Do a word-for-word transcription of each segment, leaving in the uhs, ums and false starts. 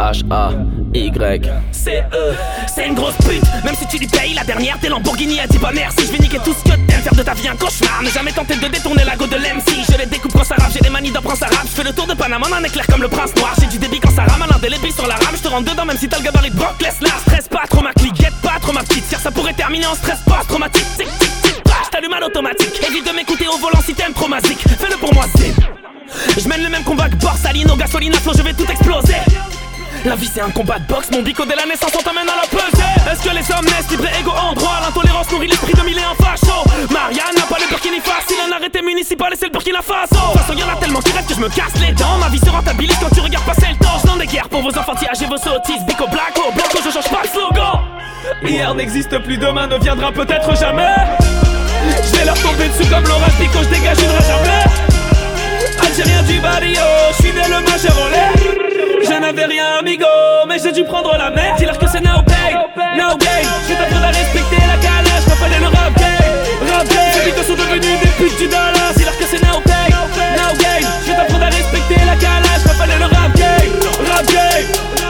H A Y C'est eux, c'est une grosse pute. Même si tu lui payes la dernière, tes Lamborghini, elle dit pas merci. Je vais niquer tout ce que t'aimes, faire de ta vie un cauchemar. Ne jamais tenter de détourner la go de l'M C. Je les découpe quand ça rappe, j'ai les manies d'apprendre ça rappe. Je fais le tour de Panama en un éclair comme le prince noir. J'ai du débit quand ça rame, un indélébile sur la rame. Je te rentre dedans même si t'as le gabarit de Brock Lesnar. Stress pas trop ma clique, guette pas trop ma petite sire. Ça pourrait terminer en stress post-traumatique. Tic tic tic, bah, j't'allume à l'automatique. Évite de m'écouter au volant si t'aimes trop ma zik. Fais-le pour moi, c'est. Je mène le même combat que Borsalino, au gasoline à flot, je vais tout exploser. La vie c'est un combat de boxe, mon bico dès la naissance on t'amène à la pesée. Est-ce que les hommes naissent libres et égaux en droit? L'intolérance nourrit l'esprit de mille et un facho. Marianne n'a pas le Burkini facile, un arrêté municipal et c'est le Burkina Faso. De toute façon y'en a tellement qui rêvent que je me casse les dents. Ma vie se rentabilise quand tu regardes passer le temps. J'n'en des guerres pour vos enfantillages et vos sottises. Bico Blacko, Blanco, je change pas de slogan. Hier n'existe plus, demain ne viendra peut-être jamais. Je vais leur tomber dessus comme l'orage, Bico je dégage une rage jamais. Algérien du barrio, j'suis né le majeur en l'air. Je n'avais rien amigo, mais j'ai dû prendre la mer. Dis-leur que c'est no pay, no game. Je t'apprends à respecter la calèche, m'appelle le rap game, rap game. Ces bitos sont devenus des putes du dollar. Dis-leur que c'est no pay, no game. Je t'apprends à respecter la calèche, m'appelle le rap game, rap game.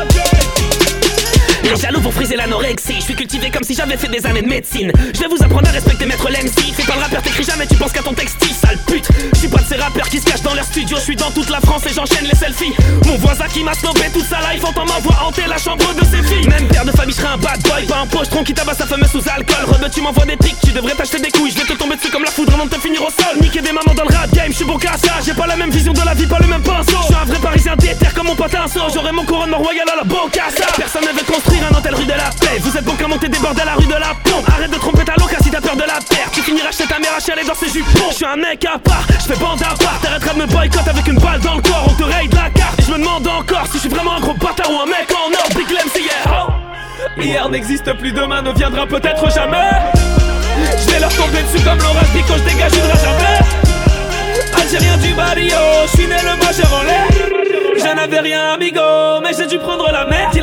Les jaloux vont friser l'anorexie. Je suis cultivé comme si j'avais fait des années de médecine. Je vais vous apprendre à respecter maître l'M C. Fais pas le rappeur, t'écris jamais, tu penses qu'à ton textile, sale pute. Je suis pas de ces rappeurs qui se cachent dans leur studio. Je suis dans toute la France et j'enchaîne les selfies. Mon voisin qui m'a snobé toute sa life entend ma voix hanter la chambre de ses filles. Même père de famille, je serais un bad boy, pas un pochetron qui tabasse sa femme sous alcool. Rebeu, tu m'envoies des pics, tu devrais t'acheter des couilles. Je vais te tomber dessus comme la foudre avant de te finir au sol. Niquer des mamans dans le rap game, je suis bon qu'à ça. J'ai pas la même vision de la vie, pas le même pinceau. Je suis un vrai parisien déter comme mon pote un saut. J'aurai mon couronnement royal à la Bocassa. Personne ne veut construire un hôtel rue de la paix. Vous êtes bon qu'à monter des bords à la rue de la pompe. Arrête de tromper ta loca si t'as peur de la perte. Tu finiras chez ta mère à chialer dans ses jupons. Je suis un mec à part, je fais bande à part. T'arrêteras de me boycott avec une balle dans le corps. On te raye de la carte et je me demande encore si je suis vraiment un gros bâtard ou un mec en or. Big Lem c'est yeah. Oh. Hier n'existe plus, demain ne viendra peut-être jamais. Je vais leur tomber dessus comme l'orage, Bico je dégage une rage jamais. Algérien du barrio, je suis né le majeur en l'air. Je n'avais rien amigo, mais j'ai dû prendre la mer.